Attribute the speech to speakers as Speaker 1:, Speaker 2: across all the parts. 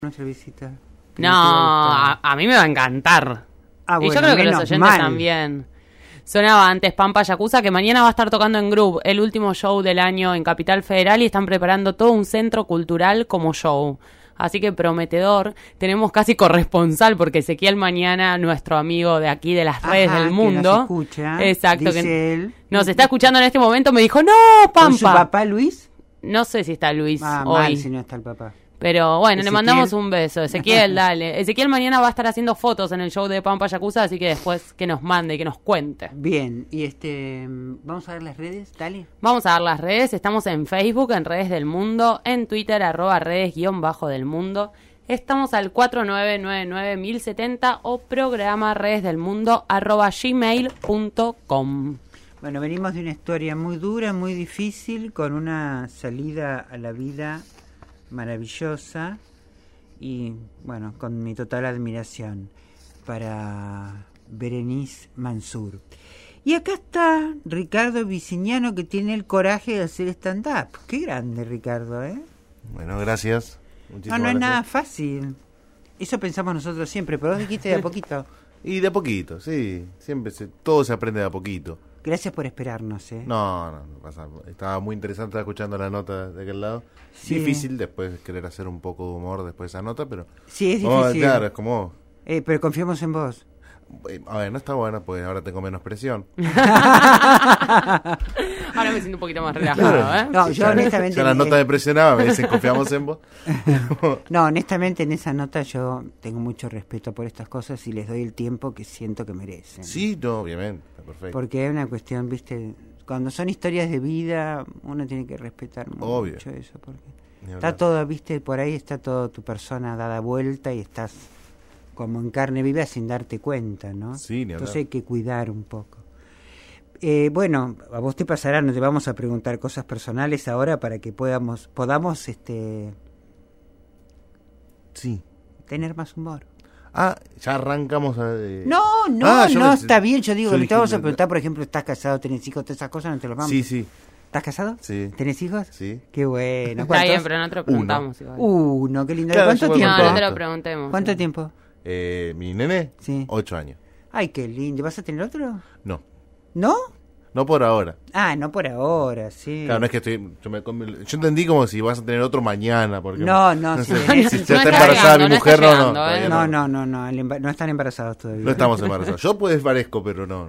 Speaker 1: nuestra visita.
Speaker 2: No, a mí me va a encantar.
Speaker 1: Bueno,
Speaker 2: y yo creo que los oyentes también. Sonaba antes Pampa Yakuza, que mañana va a estar tocando en Groove, el último show del año en Capital Federal, y están preparando todo un centro cultural como show. Así que prometedor. Tenemos casi corresponsal, porque Ezequiel mañana, nuestro amigo de aquí de las redes del mundo,
Speaker 1: que nos escucha,
Speaker 2: exacto,
Speaker 1: dice
Speaker 2: que
Speaker 1: él,
Speaker 2: nos está escuchando en este momento, me dijo, no, Pampa.
Speaker 1: ¿Con su papá Luis?
Speaker 2: No sé si está Luis hoy.
Speaker 1: Mal si no está el papá.
Speaker 2: Pero bueno,
Speaker 1: Ezequiel.
Speaker 2: le mandamos un beso. Ezequiel, dale. Ezequiel mañana va a estar haciendo fotos en el show de Pampa Yakuza, así que después que nos mande y que nos cuente.
Speaker 1: Bien, y vamos a ver las redes, dale.
Speaker 2: Vamos a ver las redes. Estamos en Facebook, en Redes del Mundo, en Twitter, @redes_del mundo. Estamos al 4999-1070 o programa redesdelmundo @gmail.com.
Speaker 1: Bueno, venimos de una historia muy dura, muy difícil, con una salida a la vida maravillosa y, bueno, con mi total admiración para Berenice Mansur. Y acá está Ricardo Vicignano, que tiene el coraje de hacer stand-up. Qué grande, Ricardo, ¿eh?
Speaker 3: Bueno, gracias.
Speaker 1: No es nada fácil. Eso pensamos nosotros siempre, pero vos dijiste de a poquito.
Speaker 3: Y de a poquito, sí. Siempre todo se aprende de a poquito.
Speaker 1: Gracias por esperarnos, ¿eh?
Speaker 3: No pasa. Estaba muy interesante escuchando la nota de aquel lado.
Speaker 1: Sí.
Speaker 3: Difícil después querer hacer un poco de humor después de esa nota, pero...
Speaker 1: Sí, es difícil.
Speaker 3: Claro, es como...
Speaker 1: pero confiamos en vos.
Speaker 3: A ver, no está bueno, pues ahora tengo menos presión.
Speaker 2: Ahora me siento un poquito más relajado, ¿eh?
Speaker 1: No, yo honestamente...
Speaker 3: Ya la nota me presionaba, me dicen confiamos en vos.
Speaker 1: No, honestamente en esa nota yo tengo mucho respeto por estas cosas y les doy el tiempo que siento que merecen.
Speaker 3: Sí, no, obviamente, perfecto.
Speaker 1: Porque es una cuestión, viste, cuando son historias de vida uno tiene que respetar mucho eso, porque está todo, viste, por ahí está todo tu persona dada vuelta y estás como en carne viva sin darte cuenta, ¿no?
Speaker 3: Sí, ni
Speaker 1: entonces hay que cuidar un poco. Bueno, a vos te pasará, no te vamos a preguntar cosas personales ahora para que podamos
Speaker 3: sí,
Speaker 1: tener más humor.
Speaker 3: Ya arrancamos a...
Speaker 1: No, está bien, yo digo, te vamos a preguntar, por ejemplo, ¿estás casado, tenés hijos, todas esas cosas, no te lo vamos?
Speaker 3: Sí.
Speaker 1: ¿Estás casado?
Speaker 3: Sí.
Speaker 1: ¿Tenés hijos?
Speaker 3: Sí.
Speaker 1: Qué bueno.
Speaker 2: Está bien, pero no te lo preguntamos.
Speaker 1: Uno, qué lindo.
Speaker 3: Claro,
Speaker 1: ¿Cuánto tiempo?
Speaker 2: No te lo preguntemos.
Speaker 1: ¿Cuánto tiempo?
Speaker 3: Mi nene,
Speaker 1: sí.
Speaker 3: 8 años.
Speaker 1: Ay, qué lindo. ¿Vas a tener otro?
Speaker 3: No.
Speaker 1: ¿No?
Speaker 3: No por ahora.
Speaker 1: No por ahora, sí.
Speaker 3: Claro, no es que yo entendí como si vas a tener otro mañana. Porque
Speaker 1: no,
Speaker 3: sí.
Speaker 1: sí.
Speaker 3: Si ya está embarazada mi mujer, no.
Speaker 1: No están embarazados todavía.
Speaker 3: No estamos embarazados. Yo pues parezco, pero no.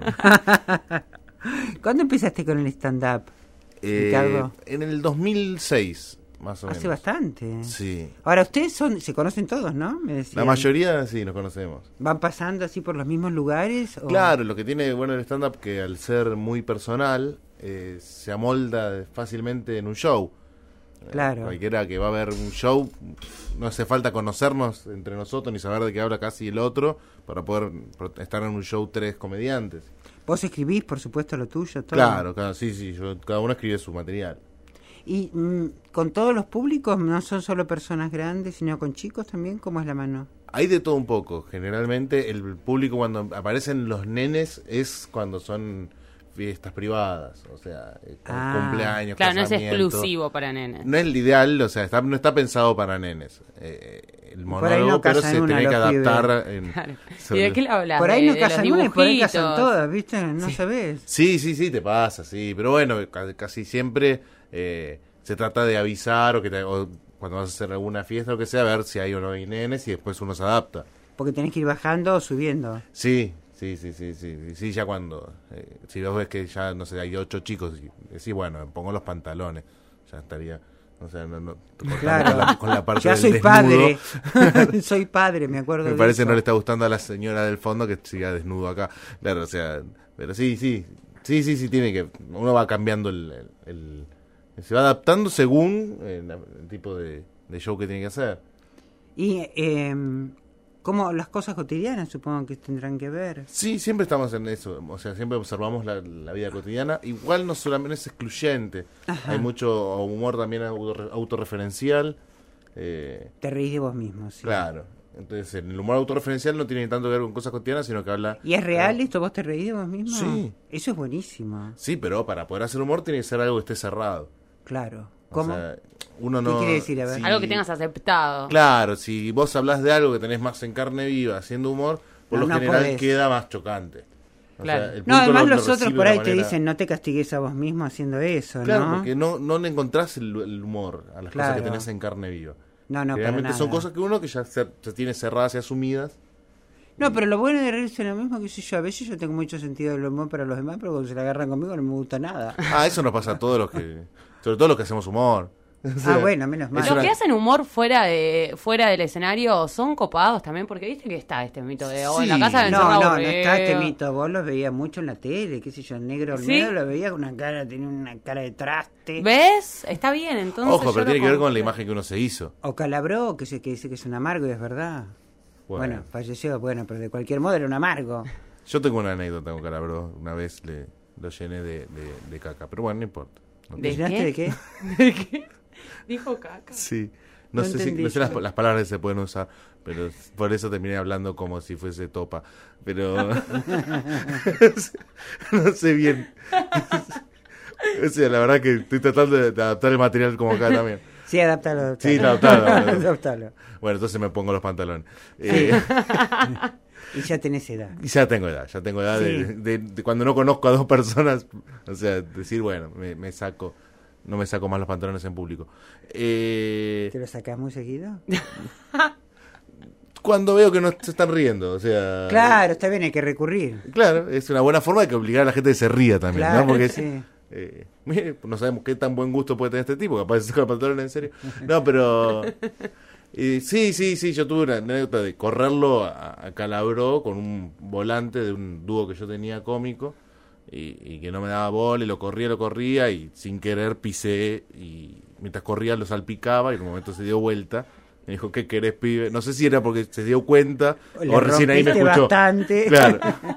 Speaker 1: ¿Cuándo empezaste con el stand-up, Ricardo?
Speaker 3: En el 2006, más o menos.
Speaker 1: Hace bastante.
Speaker 3: Sí.
Speaker 1: Ahora, ustedes se conocen todos, ¿no? Me decían.
Speaker 3: La mayoría sí nos conocemos.
Speaker 1: ¿Van pasando así por los mismos lugares? ¿O?
Speaker 3: Claro, lo que tiene bueno el stand-up que al ser muy personal se amolda fácilmente en un show.
Speaker 1: Claro.
Speaker 3: Cualquiera que va a ver un show, no hace falta conocernos entre nosotros ni saber de qué habla casi el otro para poder estar en un show 3 comediantes.
Speaker 1: ¿Vos escribís, por supuesto, lo tuyo? Todo?
Speaker 3: Claro, sí, cada uno escribe su material.
Speaker 1: ¿Y con todos los públicos no son solo personas grandes, sino con chicos también? ¿Cómo es la mano?
Speaker 3: Hay de todo un poco. Generalmente el público cuando aparecen los nenes es cuando son fiestas privadas, o sea, cumpleaños,
Speaker 2: claro,
Speaker 3: casamientos.
Speaker 2: No es exclusivo para nenes.
Speaker 3: No es el ideal, o sea, no está pensado para nenes. El monólogo,
Speaker 1: no
Speaker 3: pero se tiene que adaptar.
Speaker 2: Claro. ¿Y de qué le hablas?
Speaker 1: Por ahí no casan una y por ahí
Speaker 2: dibujitos.
Speaker 1: casan todas, ¿viste? No sabés.
Speaker 3: Sí, te pasa, sí. Pero bueno, casi siempre se trata de avisar o cuando vas a hacer alguna fiesta o lo que sea, a ver si hay o no hay nenes y después uno se adapta.
Speaker 1: Porque tenés que ir bajando o subiendo.
Speaker 3: Sí, ya cuando si vos ves que ya, no sé, hay 8 chicos y decís, bueno, pongo los pantalones, ya estaría, o sea, no
Speaker 1: claro.
Speaker 3: con la parte
Speaker 1: ya
Speaker 3: del
Speaker 1: soy
Speaker 3: desnudo.
Speaker 1: Padre. Soy padre, me acuerdo
Speaker 3: me parece
Speaker 1: de eso.
Speaker 3: No le está gustando a la señora del fondo que siga desnudo acá, claro, o sea, pero sí, tiene que, uno va cambiando se va adaptando según el tipo de show que tiene que hacer.
Speaker 1: Y como las cosas cotidianas supongo que tendrán que ver.
Speaker 3: Sí, siempre estamos en eso, o sea, siempre observamos la vida cotidiana. Igual no solamente es excluyente, hay mucho humor también autorreferencial.
Speaker 1: Te reís de vos mismo, sí.
Speaker 3: Claro, entonces el humor autorreferencial no tiene tanto que ver con cosas cotidianas, sino que habla...
Speaker 1: ¿Y es real esto? ¿Vos te reís de vos mismo?
Speaker 3: Sí.
Speaker 1: Eso es buenísimo.
Speaker 3: Sí, pero para poder hacer humor tiene que ser algo que esté cerrado.
Speaker 1: Claro. ¿Cómo?
Speaker 3: O sea, uno no...
Speaker 1: ¿Qué quiere decir? A ver.
Speaker 2: Algo que tengas aceptado.
Speaker 3: Claro, si vos hablas de algo que tenés más en carne viva, haciendo humor, por lo general
Speaker 1: podés.
Speaker 3: queda más chocante. O
Speaker 2: Claro.
Speaker 3: sea, el
Speaker 1: No,
Speaker 3: público
Speaker 1: además
Speaker 3: lo
Speaker 1: los otros
Speaker 3: recibe
Speaker 1: por
Speaker 3: de
Speaker 1: ahí
Speaker 3: una
Speaker 1: te
Speaker 3: manera-
Speaker 1: dicen no te castigues a vos mismo haciendo eso,
Speaker 3: Claro,
Speaker 1: ¿no?
Speaker 3: porque no le encontrás el humor a las cosas
Speaker 1: Claro.
Speaker 3: que tenés en carne viva.
Speaker 1: No, para
Speaker 3: Realmente
Speaker 1: nada.
Speaker 3: son cosas que uno que ya se tiene cerradas y asumidas.
Speaker 1: No, pero lo bueno de reírse lo mismo que sé yo. A veces yo tengo mucho sentido del humor para los demás, pero cuando se la agarran conmigo no me gusta nada.
Speaker 3: Eso nos pasa a todos los que... Sobre todo los que hacemos humor. O sea,
Speaker 1: Bueno, menos mal.
Speaker 3: es
Speaker 2: Los
Speaker 3: una-
Speaker 2: que hacen humor fuera del escenario son copados también, porque viste que está este mito de en la
Speaker 3: Sí.
Speaker 2: casa del
Speaker 1: No,
Speaker 2: encerrado
Speaker 1: no
Speaker 2: aburrido.
Speaker 1: está este mito. Vos los veías mucho en la tele, qué sé yo, el negro
Speaker 2: ¿Sí?
Speaker 1: Olmedo lo veía con una cara, tenía una cara de traste.
Speaker 2: ¿Ves? Está bien, entonces.
Speaker 3: Ojo,
Speaker 2: yo
Speaker 3: pero
Speaker 2: lo
Speaker 3: tiene que ver con la
Speaker 2: compro.
Speaker 3: imagen que uno se hizo.
Speaker 1: O Calabró, que dice que es un amargo y es verdad. Bueno, falleció, pero de cualquier modo era un amargo.
Speaker 3: Yo tengo una anécdota con Calabró. Una vez lo llené de caca. Pero bueno, no importa. No
Speaker 1: ¿De
Speaker 3: te-
Speaker 1: llenaste de qué?
Speaker 2: ¿De qué? Dijo caca.
Speaker 3: Sí.
Speaker 1: No
Speaker 3: No sé
Speaker 1: entendí
Speaker 3: las
Speaker 1: yo.
Speaker 3: palabras que se pueden usar, pero por eso terminé hablando como si fuese topa. Pero no sé bien. O sea, la verdad que estoy tratando de adaptar el material como acá también.
Speaker 1: Sí, adaptalo.
Speaker 3: Sí, adaptalo.
Speaker 1: Adaptalo.
Speaker 3: Bueno, entonces me pongo los pantalones.
Speaker 1: Y ya tenés edad.
Speaker 3: Y ya tengo edad
Speaker 1: Sí.
Speaker 3: de cuando no conozco a dos personas, o sea, decir, bueno, me saco, no me saco más los pantalones en público.
Speaker 1: ¿Te lo sacás muy seguido?
Speaker 3: Cuando veo que no se están riendo, o sea...
Speaker 1: Claro, está bien, hay que recurrir.
Speaker 3: Claro, es una buena forma de que obligar a la gente a que se ría también,
Speaker 1: Claro,
Speaker 3: ¿no? Porque
Speaker 1: sí.
Speaker 3: mire, no sabemos qué tan buen gusto puede tener este tipo, capaz de sacar los pantalones en serio. No, pero... sí, yo tuve una anécdota de correrlo a Calabró con un volante de un dúo que yo tenía cómico y que no me daba bola y lo corría y sin querer pisé y mientras corría lo salpicaba y en un momento se dio vuelta. Me dijo, ¿qué querés, pibe? No sé si era porque se dio cuenta
Speaker 1: Le
Speaker 3: o recién ahí me
Speaker 1: rompiste
Speaker 3: escuchó.
Speaker 1: bastante.
Speaker 3: Claro.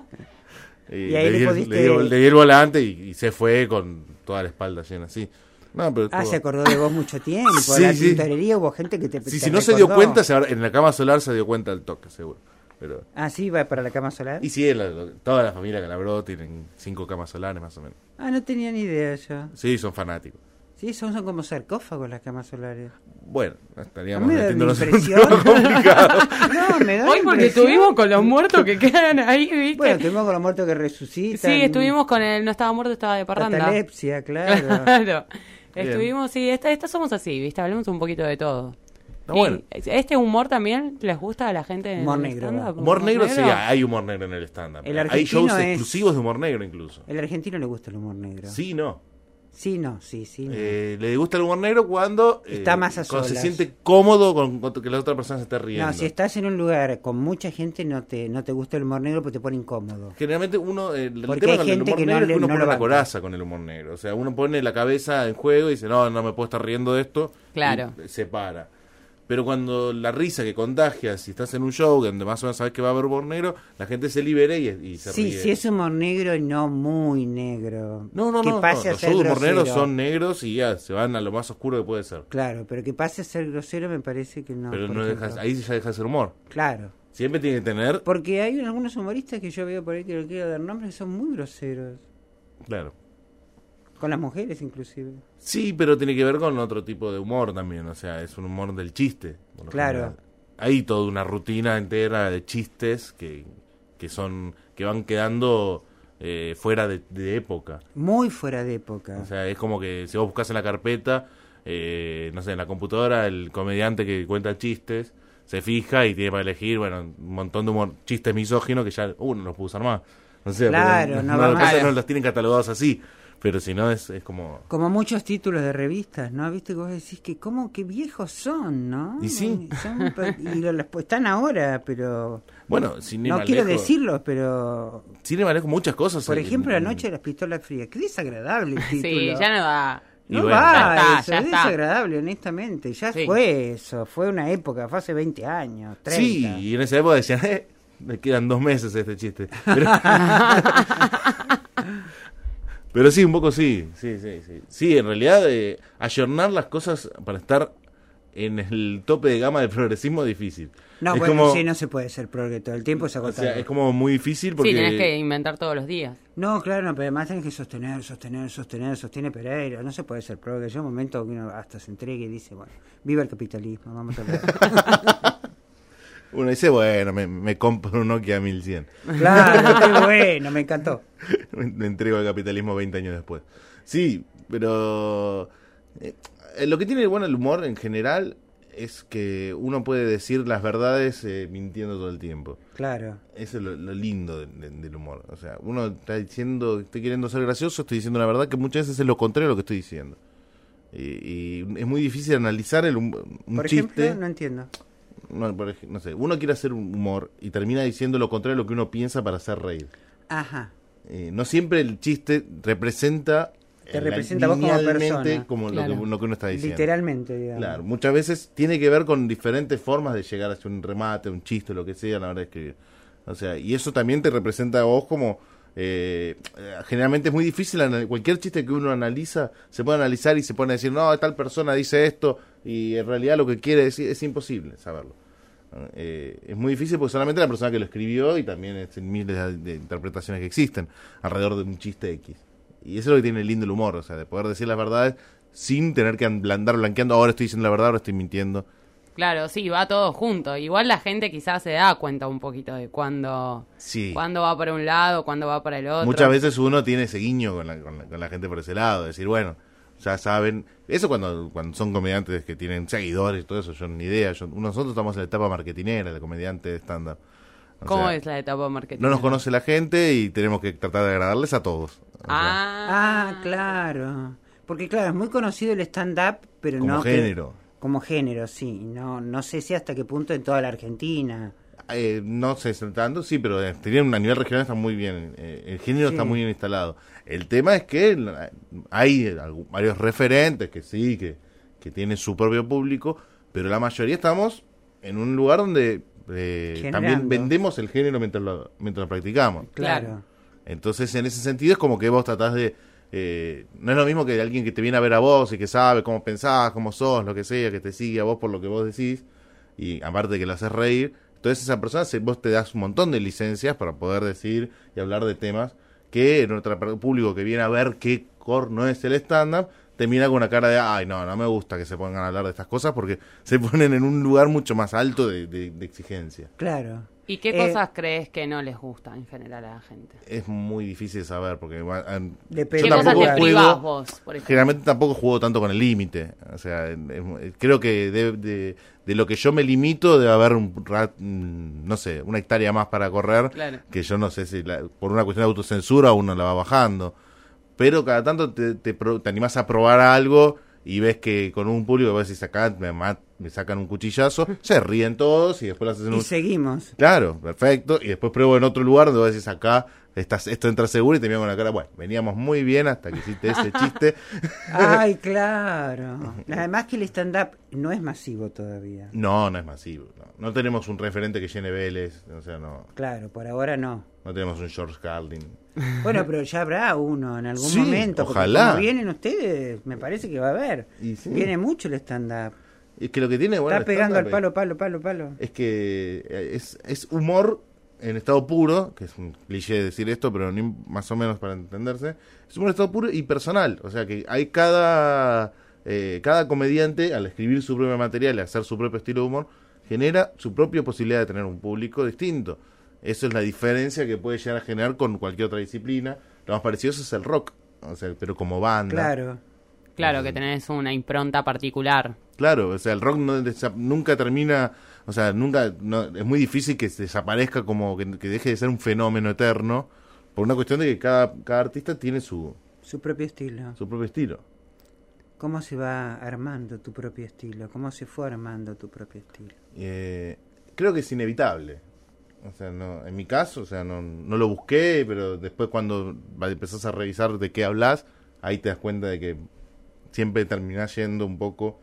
Speaker 1: Y ahí
Speaker 3: le,
Speaker 1: le pudiste-
Speaker 3: le di el volante y se fue con toda la espalda llena, sí. No, pero
Speaker 1: Ah,
Speaker 3: estuvo-
Speaker 1: se acordó de vos mucho tiempo.
Speaker 3: Sí,
Speaker 1: la
Speaker 3: sí.
Speaker 1: tintorería hubo gente que te
Speaker 3: Sí,
Speaker 1: te
Speaker 3: si no se dio
Speaker 1: recordó.
Speaker 3: cuenta, en la cama solar se dio cuenta al toque, seguro. Pero
Speaker 1: Ah, sí, va para la cama solar.
Speaker 3: y sí, toda la familia Calabró tienen 5 camas solares más o menos.
Speaker 1: Ah, no tenía ni idea yo.
Speaker 3: Sí, son fanáticos.
Speaker 1: Sí, son como sarcófagos las camas solares.
Speaker 3: Bueno,
Speaker 1: A
Speaker 3: estaríamos
Speaker 1: mí me da
Speaker 3: metiéndonos en un
Speaker 1: impresión.
Speaker 3: tema complicado.
Speaker 1: No, me da
Speaker 2: Hoy porque
Speaker 1: impresión.
Speaker 2: estuvimos con los muertos que quedan ahí, ¿viste?
Speaker 1: Bueno, estuvimos con los muertos que resucitan.
Speaker 2: sí, estuvimos con el no estaba muerto, estaba de parranda.
Speaker 1: Catalepsia, claro.
Speaker 2: Claro.
Speaker 3: Bien.
Speaker 2: Estuvimos, sí, esta somos así, ¿viste? Hablemos un poquito de todo.
Speaker 3: Está
Speaker 2: Y
Speaker 3: bueno.
Speaker 2: ¿este humor también les gusta a la gente? en
Speaker 1: Humor
Speaker 2: el
Speaker 1: negro,
Speaker 2: stand-up?
Speaker 3: Humor negro, sí, hay humor negro en el stand-up.
Speaker 1: El
Speaker 3: Hay
Speaker 1: argentino
Speaker 3: shows
Speaker 1: es-
Speaker 3: exclusivos de humor negro incluso.
Speaker 1: El argentino le gusta el humor negro.
Speaker 3: Sí, no.
Speaker 1: Sí, no, sí. No.
Speaker 3: Le gusta el humor negro cuando
Speaker 1: Está más a
Speaker 3: cuando se
Speaker 1: solas.
Speaker 3: siente cómodo con que la otra persona se esté riendo.
Speaker 1: No, si estás en un lugar con mucha gente no te gusta el humor negro porque te pone incómodo.
Speaker 3: Generalmente uno, el
Speaker 1: Porque
Speaker 3: tema
Speaker 1: hay
Speaker 3: con el
Speaker 1: gente
Speaker 3: humor
Speaker 1: que no
Speaker 3: negro es
Speaker 1: le-
Speaker 3: que uno
Speaker 1: no
Speaker 3: pone
Speaker 1: lo
Speaker 3: la
Speaker 1: banca.
Speaker 3: coraza con el humor negro. O sea, uno pone la cabeza en juego y dice, no me puedo estar riendo de esto.
Speaker 2: Claro.
Speaker 3: Y se para. Pero cuando la risa que contagia, si estás en un show donde más o menos sabes que va a haber humor negro, la gente se libera y se
Speaker 1: Sí,
Speaker 3: ríe.
Speaker 1: si es humor negro y no muy negro.
Speaker 3: No,
Speaker 1: que pase a
Speaker 3: los
Speaker 1: ser
Speaker 3: shows de humor negro
Speaker 1: grosero.
Speaker 3: son negros y ya se van a lo más oscuro que puede ser.
Speaker 1: Claro, pero que pase a ser grosero me parece que no.
Speaker 3: Pero
Speaker 1: por
Speaker 3: no
Speaker 1: ejemplo.
Speaker 3: dejas, ahí ya deja de ser humor.
Speaker 1: Claro.
Speaker 3: Siempre tiene que tener...
Speaker 1: Porque hay algunos humoristas que yo veo por ahí que no quiero dar nombres que son muy groseros.
Speaker 3: Claro.
Speaker 1: Con las mujeres inclusive.
Speaker 3: Sí, pero tiene que ver con otro tipo de humor también, o sea, es un humor del chiste. por lo
Speaker 1: Claro.
Speaker 3: general. Hay toda una rutina entera de chistes que van quedando fuera de época.
Speaker 1: Muy fuera de época.
Speaker 3: O sea, es como que si vos buscas en la carpeta, no sé, en la computadora, el comediante que cuenta chistes, se fija y tiene para elegir, bueno, un montón de humor, chistes misóginos que ya no los puedo usar más. O sea,
Speaker 1: Claro,
Speaker 3: porque
Speaker 1: no va
Speaker 3: lo que
Speaker 1: más.
Speaker 3: pasa es que no los tienen catalogados así, pero si no es como...
Speaker 1: Como muchos títulos de revistas, ¿no? Viste que vos decís que cómo que viejos son, ¿no?
Speaker 3: Y sí.
Speaker 1: Están ahora, pero
Speaker 3: Bueno, sin ir
Speaker 1: no
Speaker 3: más
Speaker 1: quiero
Speaker 3: lejos,
Speaker 1: decirlo, pero
Speaker 3: sin ir más lejos, muchas cosas.
Speaker 1: por
Speaker 3: en-
Speaker 1: ejemplo, La
Speaker 3: en-
Speaker 1: noche de las pistolas frías. Qué desagradable el título.
Speaker 2: Sí, ya no da.
Speaker 1: No
Speaker 3: Y bueno,
Speaker 1: va,
Speaker 2: ya está,
Speaker 1: eso
Speaker 2: ya
Speaker 1: es
Speaker 2: está.
Speaker 1: desagradable, honestamente. Ya
Speaker 2: Sí.
Speaker 1: fue eso, fue una época, fue hace 20 años, 30.
Speaker 3: Sí, y en esa época decían, me quedan 2 meses de este chiste. Pero, pero sí, un poco sí. Sí, en realidad, ayornar las cosas para estar en el tope de gama del progresismo difícil.
Speaker 1: No,
Speaker 3: es
Speaker 1: bueno,
Speaker 3: como,
Speaker 1: sí, no se puede ser progre todo el tiempo, es
Speaker 3: o
Speaker 1: agotador.
Speaker 3: sea, es como muy difícil porque...
Speaker 2: Sí, tenés que inventar todos los días.
Speaker 1: No, claro, no, pero además tenés que sostiene Pereira. No se puede ser progre. Llega un momento que uno hasta se entregue y dice, bueno, viva el capitalismo, vamos a ver.
Speaker 3: Uno dice, bueno, me compro un Nokia 1100.
Speaker 1: Claro, qué bueno, me encantó.
Speaker 3: Me entrego al capitalismo 20 años después. Sí, pero lo que tiene bueno el humor en general es que uno puede decir las verdades mintiendo todo el tiempo.
Speaker 1: Claro.
Speaker 3: Eso es lo lindo del humor. O sea, uno está diciendo, estoy queriendo ser gracioso, estoy diciendo la verdad, que muchas veces es lo contrario de lo que estoy diciendo. Y es muy difícil analizar un
Speaker 1: Por
Speaker 3: chiste.
Speaker 1: ejemplo, no entiendo.
Speaker 3: No sé, uno quiere hacer un humor y termina diciendo lo contrario de lo que uno piensa para hacer reír.
Speaker 1: Ajá.
Speaker 3: No siempre el chiste representa...
Speaker 1: Te representa a vos como persona.
Speaker 3: Como
Speaker 2: claro.
Speaker 3: lo que uno está diciendo.
Speaker 1: Literalmente, digamos.
Speaker 3: Claro, muchas veces tiene que ver con diferentes formas de llegar a hacer un remate, un chiste, lo que sea a la hora de escribir. O sea, y eso también te representa a vos como... generalmente es muy difícil, cualquier chiste que uno analiza, se puede analizar y se pone a decir, no, tal persona dice esto, y en realidad lo que quiere decir es imposible saberlo. Es muy difícil porque solamente la persona que lo escribió y también miles de interpretaciones que existen alrededor de un chiste X. Y eso es lo que tiene lindo el humor, o sea, de poder decir las verdades sin tener que andar blanqueando, ahora estoy diciendo la verdad, ahora estoy mintiendo.
Speaker 2: Claro, sí, va todo junto. Igual la gente quizás se da cuenta un poquito de cuándo va para un lado, cuándo va para el otro.
Speaker 3: Muchas veces uno tiene ese guiño con la gente por ese lado, decir, bueno, ya saben, eso cuando son comediantes que tienen seguidores y todo eso, yo ni idea, nosotros estamos en la etapa marketinera de comediante de stand-up.
Speaker 2: ¿Cómo es la etapa marketing?
Speaker 3: No nos conoce la gente y tenemos que tratar de agradarles a todos.
Speaker 1: Claro. Porque claro, es muy conocido el stand-up, pero
Speaker 3: como
Speaker 1: no...
Speaker 3: género.
Speaker 1: Como género, sí. No sé si hasta qué punto en toda la Argentina.
Speaker 3: No sé tanto, sí, pero a nivel regional está muy bien. El género está muy bien instalado. El tema es que hay varios referentes que sí, que tienen su propio público, pero la mayoría estamos en un lugar donde también vendemos el género mientras lo practicamos.
Speaker 1: Claro.
Speaker 3: Entonces, en ese sentido, es como que vos tratás de... no es lo mismo que alguien que te viene a ver a vos y que sabe cómo pensás, cómo sos, lo que sea, que te sigue a vos por lo que vos decís, y aparte de que lo haces reír. Entonces esa persona, vos te das un montón de licencias para poder decir y hablar de temas que en otro público que viene a ver qué no es el stand-up, te mira con una cara de, ay, no me gusta que se pongan a hablar de estas cosas porque se ponen en un lugar mucho más alto de exigencia.
Speaker 1: Claro.
Speaker 2: ¿Y qué cosas crees que no les gusta en general a la gente?
Speaker 3: Es muy difícil saber porque
Speaker 2: ¿Qué cosas le privás vos, por ejemplo?
Speaker 3: Generalmente tampoco juego tanto con el límite. O sea, creo que de lo que yo me limito debe haber no sé, una hectárea más para correr,
Speaker 2: claro,
Speaker 3: que yo no sé si por una cuestión de autocensura uno la va bajando. Pero cada tanto te animás a probar algo y ves que con un público vos decís, acá me sacan un cuchillazo, se ríen todos y después lo haces en
Speaker 1: y seguimos.
Speaker 3: Claro, perfecto. Y después pruebo en otro lugar donde vos decís, acá esto entra seguro y te miran con la cara, bueno, veníamos muy bien hasta que hiciste ese chiste.
Speaker 1: Ay, claro. Además que el stand-up no es masivo todavía.
Speaker 3: No es masivo. No tenemos un referente que llene Vélez, o sea, no.
Speaker 1: Claro, por ahora no.
Speaker 3: No tenemos un George Carlin.
Speaker 1: Bueno, pero ya habrá uno en algún
Speaker 3: sí,
Speaker 1: momento.
Speaker 3: Ojalá.
Speaker 1: Como vienen ustedes, me parece que va a haber.
Speaker 3: Sí.
Speaker 1: Viene mucho el stand-up.
Speaker 3: Es que lo que tiene, bueno,
Speaker 1: está pegando al palo.
Speaker 3: Es que es humor en estado puro, que es un cliché decir esto, pero más o menos para entenderse. Es humor en estado puro y personal. O sea que hay cada comediante, al escribir su propio material y hacer su propio estilo de humor, genera su propia posibilidad de tener un público distinto. Eso es la diferencia que puede llegar a generar con cualquier otra disciplina. Lo más parecido es el rock, o sea, pero como banda.
Speaker 2: Claro, que tenés una impronta particular.
Speaker 3: Claro, o sea, el rock nunca termina, o sea, es muy difícil que se desaparezca, como que deje de ser un fenómeno eterno, por una cuestión de que cada artista tiene su
Speaker 1: propio estilo.
Speaker 3: Su propio estilo.
Speaker 1: ¿Cómo se va armando tu propio estilo? ¿Cómo se fue armando tu propio estilo?
Speaker 3: Creo que es inevitable. O sea, en mi caso, o sea, no lo busqué, pero después cuando empezás a revisar de qué hablas, ahí te das cuenta de que siempre terminás yendo un poco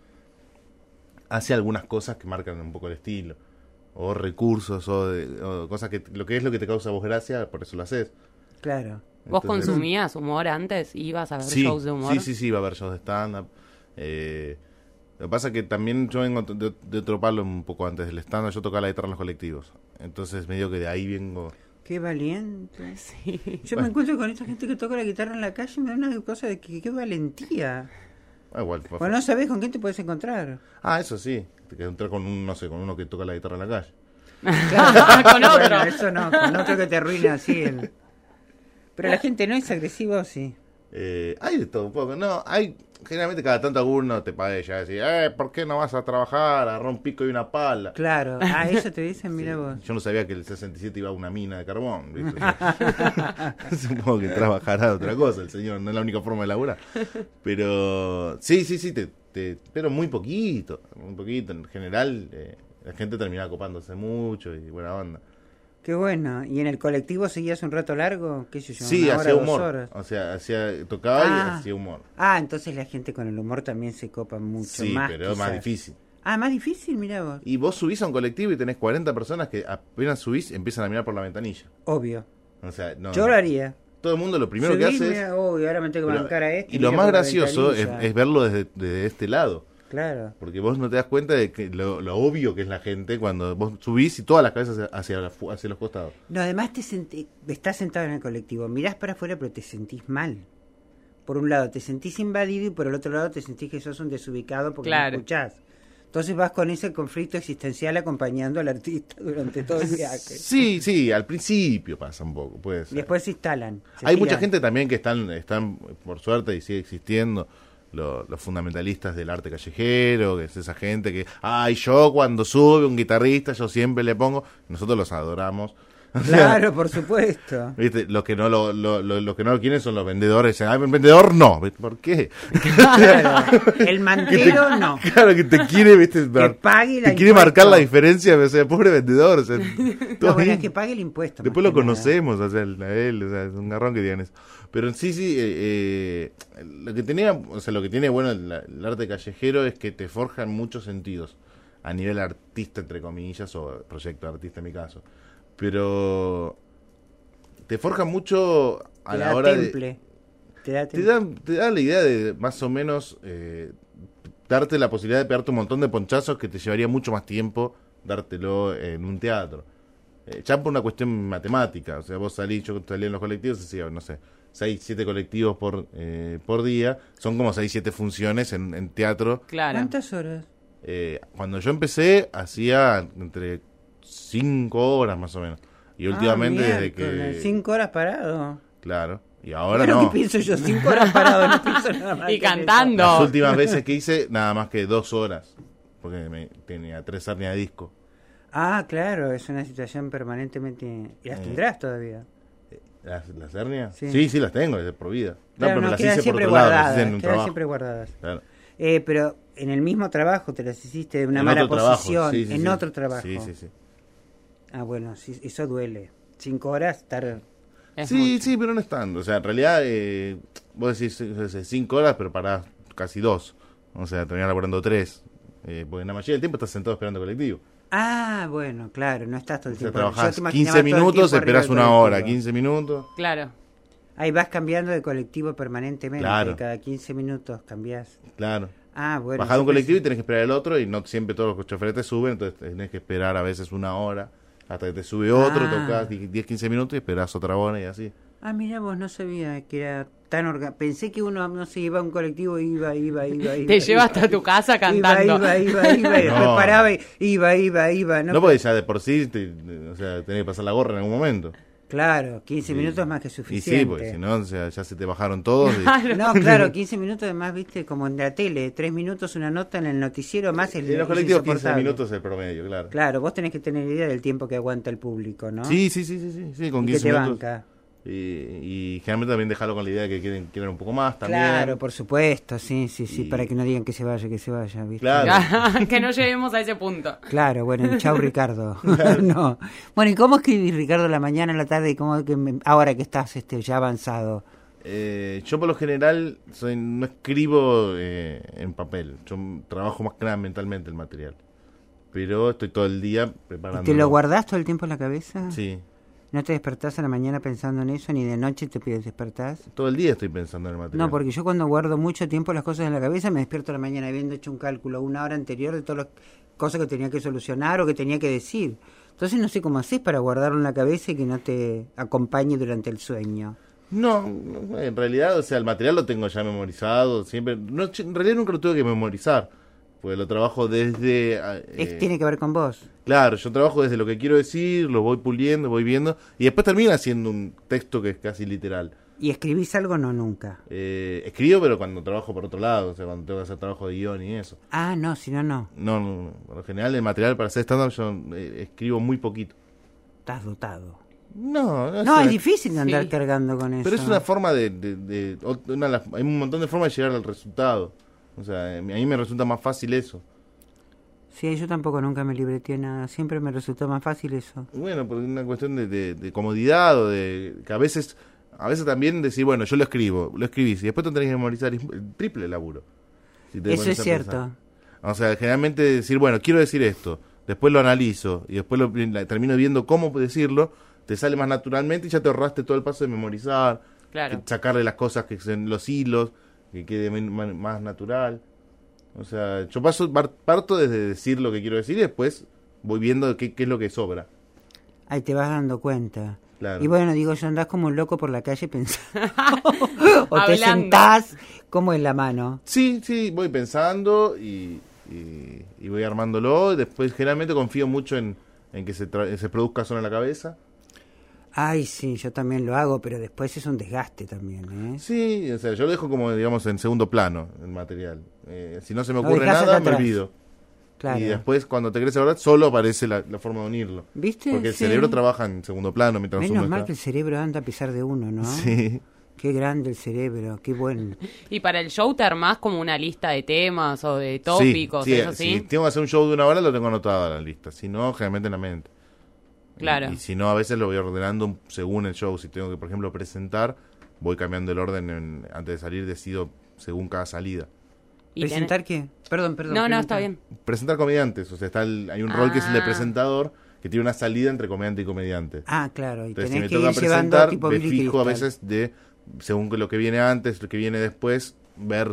Speaker 3: hacia algunas cosas que marcan un poco el estilo, o recursos, o cosas que lo que te causa a vos gracia, por eso lo haces.
Speaker 1: Claro.
Speaker 2: ¿Vos consumías humor antes? ¿Ibas a ver shows de humor?
Speaker 3: Sí, iba a ver shows de stand-up. Lo que pasa es que también yo vengo de otro palo un poco antes del stand-up. Yo tocaba la guitarra en los colectivos. Entonces medio que de ahí vengo...
Speaker 1: Qué valiente.
Speaker 2: Sí.
Speaker 1: Yo me encuentro con esta gente que toca la guitarra en la calle y me da una cosa de que qué valentía.
Speaker 3: Igual.
Speaker 1: Bueno, no sabés con quién te puedes encontrar.
Speaker 3: Eso sí. Te quedas entrar con un, no sé, con uno que toca la guitarra en la calle.
Speaker 2: Con otro.
Speaker 1: Bueno, eso no, con otro que te arruina así. Pero la gente no es agresiva, ¿o sí?
Speaker 3: Hay de todo un poco. No, hay... Generalmente cada tanto alguno te paga ya decir, ¿por qué no vas a trabajar? Agarrar un pico y una pala.
Speaker 1: Claro, eso te dicen, mira vos.
Speaker 3: Yo no sabía que el 67 iba a una mina de carbón, ¿viste? Supongo que trabajará de otra cosa el señor, no es la única forma de laburar. Pero sí, pero muy poquito. En general, la gente terminaba copándose mucho y buena onda.
Speaker 1: Qué bueno. ¿Y en el colectivo seguías un rato largo? ¿Qué sé yo?
Speaker 3: Sí,
Speaker 1: una hora,
Speaker 3: hacía
Speaker 1: 2
Speaker 3: humor.
Speaker 1: horas.
Speaker 3: O sea, tocaba y hacía humor.
Speaker 1: Entonces la gente con el humor también se copa mucho
Speaker 3: Sí,
Speaker 1: más.
Speaker 3: pero es más difícil.
Speaker 1: Más difícil, mirá vos.
Speaker 3: Y vos subís a un colectivo y tenés 40 personas que apenas subís empiezan a mirar por la ventanilla.
Speaker 1: Obvio.
Speaker 3: O sea, no.
Speaker 1: Yo lo haría.
Speaker 3: Todo el mundo lo primero
Speaker 1: Subís,
Speaker 3: que hace
Speaker 1: mirá, ahora me tengo que bancar a este.
Speaker 3: Y lo
Speaker 1: mira
Speaker 3: más
Speaker 1: por la
Speaker 3: gracioso
Speaker 1: ventanilla.
Speaker 3: es verlo desde este lado.
Speaker 1: Claro.
Speaker 3: Porque vos no te das cuenta de que lo obvio que es la gente cuando vos subís y todas las cabezas hacia los costados.
Speaker 1: No, además estás sentado en el colectivo, mirás para afuera pero te sentís mal. Por un lado te sentís invadido y por el otro lado te sentís que sos un desubicado porque no escuchás. Entonces vas con ese conflicto existencial acompañando al artista durante todo el viaje.
Speaker 3: Sí, al principio pasa un poco, puede ser.
Speaker 1: Y después se instalan.
Speaker 3: Hay mucha gente también que están por suerte y sigue existiendo. Los fundamentalistas del arte callejero, que es esa gente que, yo cuando sube un guitarrista, yo siempre le pongo, nosotros los adoramos.
Speaker 1: Claro, por supuesto.
Speaker 3: ¿Viste? Los que no los que no lo quieren son los vendedores. El vendedor no. ¿Por qué?
Speaker 1: Claro. El mantero no.
Speaker 3: Claro, que te quiere, ¿viste?
Speaker 1: Que pague
Speaker 3: te quiere marcar la diferencia, o sea, pobre vendedor. O sea,
Speaker 1: no, bueno, es que pague el impuesto.
Speaker 3: Después lo conocemos, o sea, él, o sea, es un garrón que digan eso. Pero sí, lo que tiene bueno el arte callejero es que te forjan muchos sentidos a nivel artista, entre comillas, o proyecto de artista en mi caso. Pero te forja mucho a la hora de... Te da la idea de más o menos darte la posibilidad de pegarte un montón de ponchazos que te llevaría mucho más tiempo dártelo en un teatro. Ya por una cuestión matemática, o sea, yo salí en los colectivos, decía, no sé, 6, 7 colectivos por día, son como 6, 7 funciones en teatro.
Speaker 2: Claro.
Speaker 1: ¿Cuántas horas?
Speaker 3: Cuando yo empecé, hacía entre 5 horas más o menos. Y últimamente desde que...
Speaker 1: 5 horas parado.
Speaker 3: Claro. Y ahora
Speaker 1: no.
Speaker 3: no.
Speaker 1: ¿Qué pienso yo? 5 horas parado, no pienso nada más.
Speaker 2: Y cantando.
Speaker 3: Las últimas veces que hice, nada más que 2 horas. Porque tenía 3 hernias de disco.
Speaker 1: Claro, es una situación permanentemente... ¿Y las tendrás todavía?
Speaker 3: ¿Las hernias?
Speaker 1: Sí,
Speaker 3: las tengo, es por vida.
Speaker 1: Claro,
Speaker 3: pero me las
Speaker 1: quedan
Speaker 3: hice por
Speaker 1: siempre
Speaker 3: otro lado,
Speaker 1: guardadas.
Speaker 3: las hice en un
Speaker 1: Quedan
Speaker 3: trabajo.
Speaker 1: siempre guardadas.
Speaker 3: Claro.
Speaker 1: Pero en el mismo trabajo te las hiciste de una
Speaker 3: En
Speaker 1: mala
Speaker 3: otro trabajo,
Speaker 1: posición.
Speaker 3: sí,
Speaker 1: en otro trabajo.
Speaker 3: Sí.
Speaker 1: Bueno, sí, eso duele. 5 horas estar...
Speaker 3: Sí, pero no es tanto. O sea, en realidad, vos decís 5 horas, pero parás casi 2. O sea, terminás laburando 3. Porque la mayoría del tiempo estás sentado esperando colectivo.
Speaker 1: Bueno, claro, no estás todo el
Speaker 3: O sea,
Speaker 1: tiempo.
Speaker 3: trabajás
Speaker 1: Yo te imaginaba
Speaker 3: 15 minutos,
Speaker 1: todo el tiempo
Speaker 3: esperás
Speaker 1: arriba del
Speaker 3: una hora,
Speaker 1: colectivo.
Speaker 3: 15 minutos.
Speaker 2: Claro.
Speaker 1: Ahí vas cambiando de colectivo permanentemente.
Speaker 3: Claro.
Speaker 1: Cada 15 minutos cambiás.
Speaker 3: Claro.
Speaker 1: Bueno.
Speaker 3: Bajás de un colectivo y tenés que esperar el otro y no siempre todos los choferes te suben, entonces tenés que esperar a veces una hora hasta que te sube otro, tocas 10, 15 minutos y esperás otra hora y así.
Speaker 1: Mira vos, no sabía que era tan pensé que uno, no sé, iba a un colectivo y iba.
Speaker 2: Te lleva hasta tu casa cantando.
Speaker 1: Iba, y después
Speaker 3: No.
Speaker 1: paraba y iba.
Speaker 3: No porque ya de por sí, o sea, tenés que pasar la gorra en algún momento.
Speaker 1: Claro, 15 minutos más que
Speaker 3: Y
Speaker 1: suficiente.
Speaker 3: sí, porque si no, o sea, ya se te bajaron todos.
Speaker 1: No, claro, 15 minutos además, viste, como en la tele, 3 minutos una nota en el noticiero, más
Speaker 3: En los colectivos 15
Speaker 1: insoportable.
Speaker 3: minutos es el promedio, claro.
Speaker 1: Claro, vos tenés que tener idea del tiempo que aguanta el público, ¿no?
Speaker 3: Sí, con
Speaker 1: Y
Speaker 3: 15
Speaker 1: que te
Speaker 3: minutos.
Speaker 1: banca.
Speaker 3: Y generalmente también dejarlo con la idea de que quieren un poco más también.
Speaker 1: Claro, por supuesto, sí,
Speaker 3: Y-
Speaker 1: para que no digan que se vaya, ¿viste?
Speaker 3: Claro.
Speaker 2: Que no lleguemos a ese punto.
Speaker 1: Claro, bueno, chau Ricardo. No. Bueno, ¿y cómo escribís, Ricardo, la mañana, la tarde, y cómo ahora que estás ya avanzado?
Speaker 3: Yo por lo general no escribo en papel. Yo trabajo más que nada mentalmente el material. Pero estoy todo el día preparando.
Speaker 1: ¿Te lo guardás todo el tiempo en la cabeza?
Speaker 3: Sí.
Speaker 1: ¿No te despertás a la mañana pensando en eso, ni de noche te despertás?
Speaker 3: Todo el día estoy pensando en el material.
Speaker 1: No, porque yo cuando guardo mucho tiempo las cosas en la cabeza, me despierto a la mañana habiendo hecho un cálculo una hora anterior de todas las cosas que tenía que solucionar o que tenía que decir. Entonces no sé cómo haces para guardarlo en la cabeza y que no te acompañe durante el sueño.
Speaker 3: No, en realidad, o sea, el material lo tengo ya memorizado, siempre. No, en realidad nunca lo tuve que memorizar, porque lo trabajo desde...
Speaker 1: Tiene que ver con vos.
Speaker 3: Claro, yo trabajo desde lo que quiero decir, lo voy puliendo, voy viendo, y después termina siendo un texto que es casi literal.
Speaker 1: ¿Y escribís algo? No, nunca.
Speaker 3: Escribo, pero cuando trabajo por otro lado, o sea, cuando tengo que hacer trabajo de guión y eso.
Speaker 1: Ah, no, si no, no.
Speaker 3: No, por lo general el material para hacer stand-up yo escribo muy poquito.
Speaker 1: Estás dotado.
Speaker 3: No,
Speaker 1: es difícil andar cargando con eso.
Speaker 3: Pero es una forma hay un montón de formas de llegar al resultado. O sea, a mí me resulta más fácil eso.
Speaker 1: Sí, yo tampoco nunca me libreteé nada. Siempre me resultó más fácil eso.
Speaker 3: Bueno, porque es una cuestión de comodidad o de que a veces también decir, bueno, yo lo escribís y después te tenés que memorizar el triple laburo. Si te
Speaker 1: eso es cierto.
Speaker 3: O sea, generalmente decir, bueno, quiero decir esto, después lo analizo y después termino viendo cómo decirlo, te sale más naturalmente y ya te ahorraste todo el paso de memorizar, sacarle las cosas que en los hilos, que quede más natural. O sea, yo parto desde decir lo que quiero decir y después voy viendo qué es lo que sobra.
Speaker 1: Ahí te vas dando cuenta.
Speaker 3: Claro.
Speaker 1: Y bueno, digo, yo andás como un loco por la calle pensando. O te sentás como en la mano.
Speaker 3: Sí, voy pensando y voy armándolo. Y después generalmente confío mucho en que se produzca solo en la cabeza.
Speaker 1: Ay, sí, yo también lo hago, pero después es un desgaste también, ¿eh?
Speaker 3: Sí, o sea, yo lo dejo como, digamos, en segundo plano el material. Si no se me ocurre nada, me olvido. Claro. Y después, cuando te crees la verdad, solo aparece la forma de unirlo.
Speaker 1: ¿Viste?
Speaker 3: Porque el cerebro trabaja en segundo plano mientras
Speaker 1: Menos mal que el cerebro anda a pesar de uno, ¿no?
Speaker 3: Sí.
Speaker 1: Qué grande el cerebro, qué bueno.
Speaker 2: ¿Y para el show te armás como una lista de temas o de tópicos?
Speaker 3: Sí,
Speaker 2: eso sí.
Speaker 3: Si tengo que hacer un show de una hora, lo tengo anotado en la lista. Si no, generalmente en la mente.
Speaker 2: Claro.
Speaker 3: Y si no, a veces lo voy ordenando según el show. Si tengo que, por ejemplo, presentar, voy cambiando el orden antes de salir, decido según cada salida.
Speaker 1: ¿Presentar qué? Perdón.
Speaker 2: No, está bien.
Speaker 3: Presentar comediantes. O sea, hay un rol que es el de presentador, que tiene una salida entre comediante y comediante.
Speaker 1: Ah, claro. Y
Speaker 3: entonces,
Speaker 1: tenés
Speaker 3: si
Speaker 1: que
Speaker 3: me
Speaker 1: ir
Speaker 3: toca
Speaker 1: llevando
Speaker 3: presentar,
Speaker 1: tipo
Speaker 3: me
Speaker 1: Billy
Speaker 3: fijo a
Speaker 1: Crystal.
Speaker 3: veces según lo que viene antes, lo que viene después, ver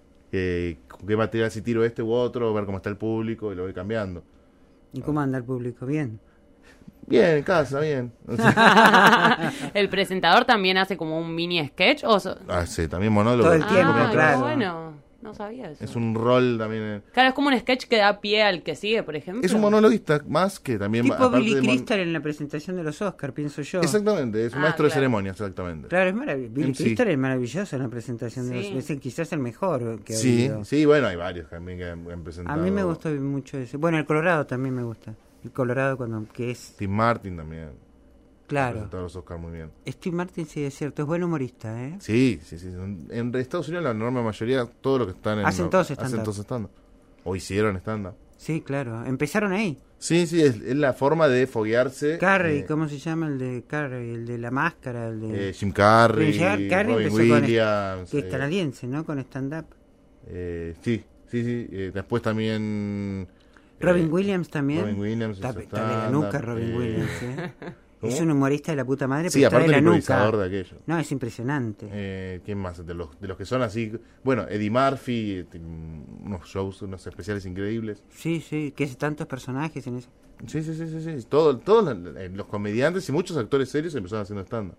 Speaker 3: con qué material si tiro este u otro, ver cómo está el público y lo voy cambiando.
Speaker 1: ¿Y cómo anda el público? Bien.
Speaker 3: Bien, en casa, bien. O
Speaker 2: sea, ¿el presentador también hace como un mini sketch?
Speaker 3: Sí, también monólogo.
Speaker 1: Todo el tiempo, claro.
Speaker 2: Bueno, no sabía eso.
Speaker 3: Es un rol también.
Speaker 2: Claro, es como un sketch que da pie al que sigue, por ejemplo.
Speaker 3: Es un monologuista más que también...
Speaker 1: Tipo Billy Crystal en la presentación de los Oscars, pienso yo.
Speaker 3: Exactamente, es un maestro de ceremonias, exactamente.
Speaker 1: Claro, es maravilloso. Billy Crystal es maravilloso en la presentación de los Oscars. Es quizás el mejor que
Speaker 3: he oído. Sí, bueno, hay varios también que han presentado.
Speaker 1: A mí me gustó mucho ese. Bueno, el Colorado también me gusta. El Colorado que es...
Speaker 3: Steve Martin también.
Speaker 1: Claro.
Speaker 3: Presentado los Oscars muy bien.
Speaker 1: Steve Martin sí es cierto, es buen humorista, ¿eh?
Speaker 3: Sí. En Estados Unidos la enorme mayoría, todos los que están en...
Speaker 1: Hacen todos stand-up.
Speaker 3: O hicieron stand-up.
Speaker 1: Sí, claro. Empezaron ahí.
Speaker 3: Sí, es la forma de foguearse.
Speaker 1: Carrey, ¿cómo se llama el de Carrey? El de la máscara, el de...
Speaker 3: Jim Carrey,
Speaker 1: Robin
Speaker 3: Williams.
Speaker 1: Que es canadiense, ¿no? Con stand-up.
Speaker 3: Sí. Después también...
Speaker 1: Robin Williams también.
Speaker 3: Robin Williams
Speaker 1: está de la nuca Robin Williams, ¿eh? Es un humorista de la puta madre,
Speaker 3: sí,
Speaker 1: pero
Speaker 3: aparte
Speaker 1: está de la
Speaker 3: improvisador
Speaker 1: nuca.
Speaker 3: de aquello.
Speaker 1: No, es impresionante.
Speaker 3: ¿Quién más? De los que son así... Bueno, Eddie Murphy, unos shows, unos especiales increíbles.
Speaker 1: Sí, que hace tantos personajes en eso.
Speaker 3: Sí. Todos los comediantes y muchos actores serios empezaron haciendo stand-up.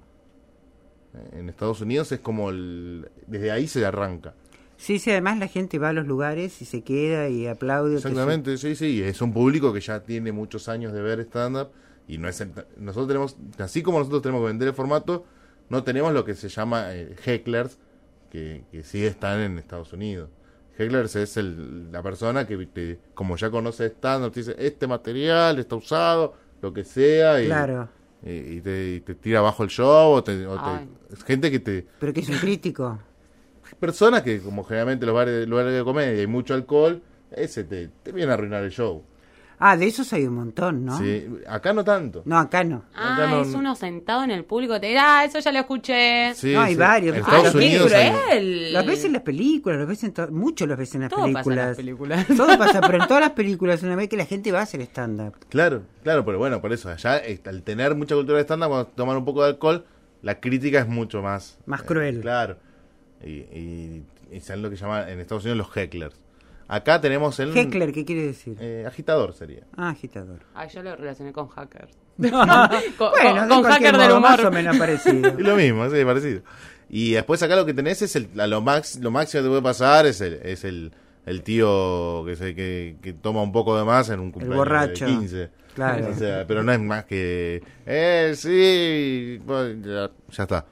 Speaker 3: En Estados Unidos es como desde ahí se arranca.
Speaker 1: Sí, además la gente va a los lugares y se queda y aplaude.
Speaker 3: Exactamente, sí, es un público que ya tiene muchos años de ver stand-up y nosotros tenemos, así como nosotros tenemos que vender el formato, no tenemos lo que se llama hecklers, que sí están en Estados Unidos. Hecklers es la persona que como ya conoce stand-up, te dice, este material está usado, lo que sea,
Speaker 1: claro.
Speaker 3: y te tira abajo el show, es gente que te...
Speaker 1: Pero que es un crítico.
Speaker 3: Personas que, como generalmente los lugares de comedia hay mucho alcohol, ese te viene a arruinar el show.
Speaker 1: Ah, de esos hay un montón, ¿no?
Speaker 3: Sí, acá no tanto.
Speaker 1: No, acá no.
Speaker 3: Acá no-
Speaker 2: Es uno sentado en el público. Eso ya lo escuché.
Speaker 3: Sí,
Speaker 1: No, hay
Speaker 3: sí.
Speaker 1: varios.
Speaker 3: En
Speaker 1: Ay,
Speaker 3: Estados
Speaker 2: qué
Speaker 3: Unidos hay-
Speaker 2: cruel.
Speaker 1: Los ves en las películas, los ves en muchos los ves en las
Speaker 2: Todo pasa en las
Speaker 1: películas.
Speaker 2: películas.
Speaker 1: Todo pasa, pero en todas las películas una vez que la gente va a hacer stand-up.
Speaker 3: Claro, pero bueno, por eso, allá al tener mucha cultura de stand-up, cuando toman un poco de alcohol, la crítica es mucho más...
Speaker 1: Más cruel.
Speaker 3: Claro. Y son lo que llaman en Estados Unidos los hecklers. Acá tenemos el...
Speaker 1: Heckler, ¿qué quiere decir?
Speaker 3: agitador sería.
Speaker 1: Ah, agitador.
Speaker 2: Ay, yo lo relacioné con hackers.
Speaker 1: Bueno,
Speaker 2: con
Speaker 1: de
Speaker 2: hacker
Speaker 1: cualquier
Speaker 2: del
Speaker 1: modo,
Speaker 2: humor.
Speaker 1: más o menos parecido.
Speaker 3: Y lo mismo, sí, parecido. Y después acá lo que tenés es lo máximo que te puede pasar es el tío que toma un poco de más en un cumpleaños
Speaker 1: borracho.
Speaker 3: de 15.
Speaker 1: Claro.
Speaker 3: O sea, pero no es más que... sí, pues, ya está.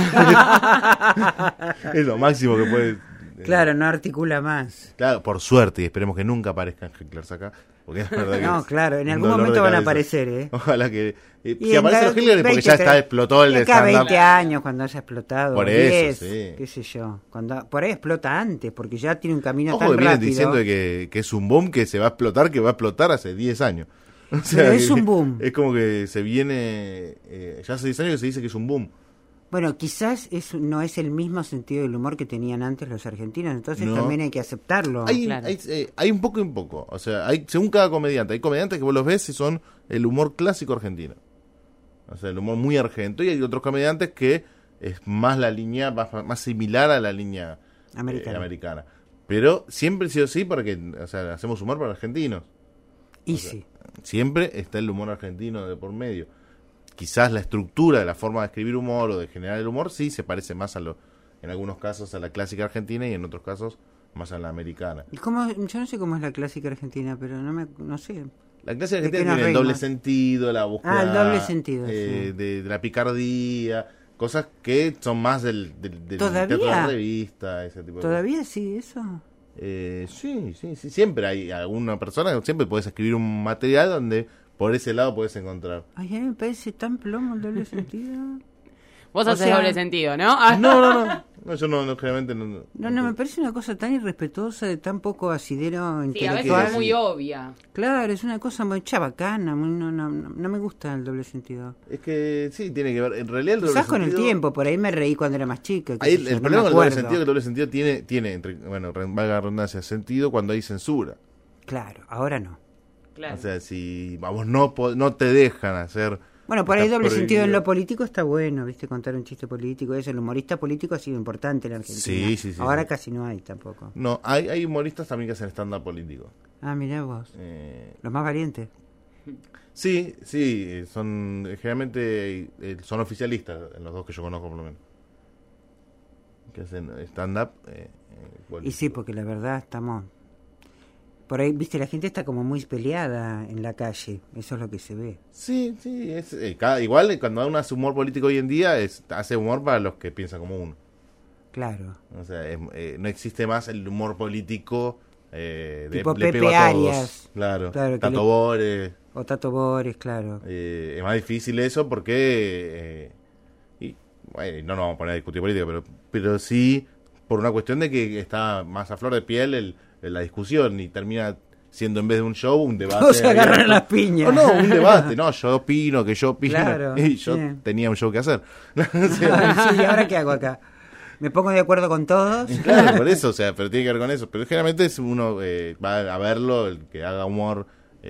Speaker 3: Es lo máximo que puede...
Speaker 1: Claro, no articula más.
Speaker 3: Claro, por suerte, y esperemos que nunca aparezcan hecklers acá. Porque es verdad que
Speaker 1: No,
Speaker 3: es
Speaker 1: claro, en
Speaker 3: un
Speaker 1: algún
Speaker 3: dolor
Speaker 1: momento
Speaker 3: de
Speaker 1: van a
Speaker 3: cabeza.
Speaker 1: aparecer, ¿eh?
Speaker 3: Ojalá que...
Speaker 1: Y
Speaker 3: si aparecen los hecklers es porque ya
Speaker 1: 20,
Speaker 3: está explotó el
Speaker 1: y acá
Speaker 3: stand-up.
Speaker 1: 20 años cuando haya explotado.
Speaker 3: Por
Speaker 1: 10,
Speaker 3: eso, sí.
Speaker 1: qué sé yo. Por ahí explota antes, porque ya tiene un camino
Speaker 3: Ojo
Speaker 1: tan
Speaker 3: que vienen
Speaker 1: rápido.
Speaker 3: diciendo de que es un boom que se va a explotar hace 10 años. O
Speaker 1: Pero es
Speaker 3: que
Speaker 1: un boom.
Speaker 3: Es como que se viene... ya hace 10 años que se dice que es un boom.
Speaker 1: Bueno, quizás no es el mismo sentido del humor que tenían antes los argentinos, entonces
Speaker 3: No.
Speaker 1: también hay que aceptarlo.
Speaker 2: Claro.
Speaker 3: Hay un poco y un poco. O sea, según cada comediante. Hay comediantes que vos los ves y son el humor clásico argentino. O sea, el humor muy argento. Y hay otros comediantes que es más la línea, más similar a la línea americana. Pero siempre sí o sí, porque o sea, hacemos humor para argentinos.
Speaker 1: Y
Speaker 3: O sea,
Speaker 1: sí.
Speaker 3: siempre está el humor argentino de por medio. Quizás la estructura de la forma de escribir humor o de generar el humor sí se parece más en algunos casos a la clásica argentina y en otros casos más a la americana.
Speaker 1: ¿Y yo no sé cómo es la clásica argentina, pero no sé.
Speaker 3: La clásica
Speaker 1: ¿De qué
Speaker 3: argentina
Speaker 1: nos
Speaker 3: tiene el doble
Speaker 1: reímos?
Speaker 3: sentido, la búsqueda
Speaker 1: El doble sentido, sí.
Speaker 3: de la picardía, cosas que son más del
Speaker 1: ¿Todavía?
Speaker 3: teatro de la revista, ese tipo de
Speaker 1: ¿Todavía sí eso?
Speaker 3: cosas. Sí, siempre hay alguna persona, siempre puedes escribir un material donde por ese lado puedes encontrar.
Speaker 1: Ay, a mí me parece tan plomo el doble sentido.
Speaker 2: Vos
Speaker 1: O
Speaker 2: haces
Speaker 1: sea-
Speaker 2: doble sentido, ¿no? Ah,
Speaker 3: No, yo no generalmente no.
Speaker 1: No, me parece una cosa tan irrespetuosa, de tan poco asidero
Speaker 2: Sí, a veces
Speaker 1: intelectual.
Speaker 2: es muy obvia.
Speaker 1: Claro, es una cosa muy chabacana, no me gusta el doble sentido.
Speaker 3: Es que sí, tiene que ver. En realidad el doble
Speaker 1: Quizás con el
Speaker 3: sentido-
Speaker 1: tiempo, por ahí me reí cuando era más chica. qué
Speaker 3: Ahí
Speaker 1: sé yo,
Speaker 3: el
Speaker 1: no
Speaker 3: problema
Speaker 1: me
Speaker 3: con el doble
Speaker 1: acuerdo.
Speaker 3: sentido es que el doble sentido tiene bueno, valga la redundancia, sentido cuando hay censura.
Speaker 1: Claro, ahora no.
Speaker 2: Claro.
Speaker 3: O sea, si vamos no te dejan hacer.
Speaker 1: Bueno, por ahí
Speaker 3: está
Speaker 1: doble sentido en
Speaker 3: prohibido.
Speaker 1: lo político está bueno, ¿viste? Contar un chiste político, eso. El humorista político ha sido importante en Argentina.
Speaker 3: Sí.
Speaker 1: Ahora
Speaker 3: Sí.
Speaker 1: casi no hay tampoco.
Speaker 3: No, hay humoristas también que hacen stand-up político.
Speaker 1: Ah, mirá vos. Los más valientes.
Speaker 3: Sí, son generalmente son oficialistas, en los dos que yo conozco por lo menos. Que hacen stand-up.
Speaker 1: Y
Speaker 3: político.
Speaker 1: sí, porque la verdad estamos... Por ahí, viste, la gente está como muy peleada en la calle. Eso es lo que se ve.
Speaker 3: Sí, es, igual cuando uno hace humor político hoy en día, hace humor para los que piensan como uno.
Speaker 1: Claro.
Speaker 3: O sea, no existe más el humor político
Speaker 1: Tipo
Speaker 3: le
Speaker 1: Pepe
Speaker 3: pego a todos.
Speaker 1: Arias.
Speaker 3: Claro,
Speaker 1: Claro, que
Speaker 3: Tato
Speaker 1: le-
Speaker 3: Bores.
Speaker 1: O Tato Bores, claro.
Speaker 3: Es más difícil eso porque... bueno, no nos vamos a poner a discutir política, pero sí por una cuestión de que está más a flor de piel la discusión y termina siendo en vez de un show un debate.
Speaker 1: Todos se agarran
Speaker 3: abierto.
Speaker 1: las piñas.
Speaker 3: No, un debate. No, yo opino que yo opino.
Speaker 1: Claro,
Speaker 3: y yo
Speaker 1: sí.
Speaker 3: tenía un show que hacer.
Speaker 1: Sí, ¿y ahora qué hago acá? ¿Me pongo de acuerdo con todos?
Speaker 3: Claro, por eso, o sea, pero tiene que ver con eso. Pero generalmente es uno va a verlo, el que haga humor.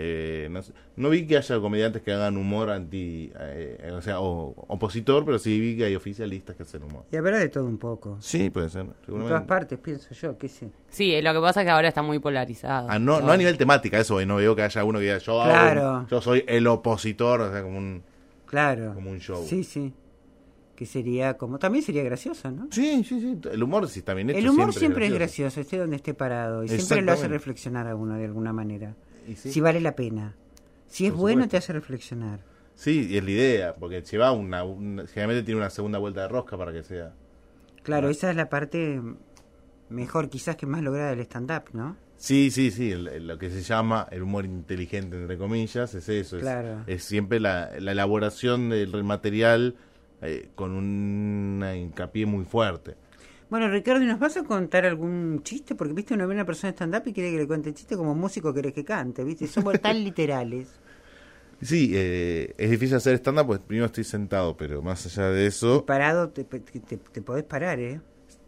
Speaker 3: No vi que haya comediantes que hagan humor o sea, opositor, pero sí vi que hay oficialistas que hacen humor.
Speaker 1: Y habrá de todo un poco.
Speaker 3: Sí, puede ser.
Speaker 1: En
Speaker 3: seguramente.
Speaker 1: todas partes, pienso yo, qué sé.
Speaker 2: Sí, lo que pasa es que ahora está muy polarizado.
Speaker 3: No a nivel temática, eso, no veo que haya uno que diga
Speaker 1: Claro.
Speaker 3: yo soy el opositor, o sea, como un show.
Speaker 1: Sí. Que sería como... También sería gracioso, ¿no?
Speaker 3: Sí. El humor sí está bien hecho.
Speaker 1: El humor siempre es gracioso, esté donde esté parado. Y siempre lo hace
Speaker 3: Exactamente.
Speaker 1: reflexionar a uno de alguna manera.
Speaker 3: Y sí.
Speaker 1: Si vale la pena. Si es
Speaker 3: Por
Speaker 1: bueno,
Speaker 3: supuesto.
Speaker 1: te hace reflexionar.
Speaker 3: Sí, y es la idea, porque lleva generalmente tiene una segunda vuelta de rosca para que sea.
Speaker 1: Claro, esa es la parte mejor, quizás que más lograda del stand-up, ¿no?
Speaker 3: Sí, lo que se llama el humor inteligente, entre comillas, es eso.
Speaker 1: Claro.
Speaker 3: Es siempre la elaboración del material con una hincapié muy fuerte.
Speaker 1: Bueno, Ricardo, ¿y nos vas a contar algún chiste? Porque, viste, uno ve a una persona stand-up y quiere que le cuente chiste, como músico querés que cante, viste, somos tan literales.
Speaker 3: Sí, es difícil hacer stand-up, pues primero estoy sentado, pero más allá de eso...
Speaker 1: Y parado te podés parar, ¿eh?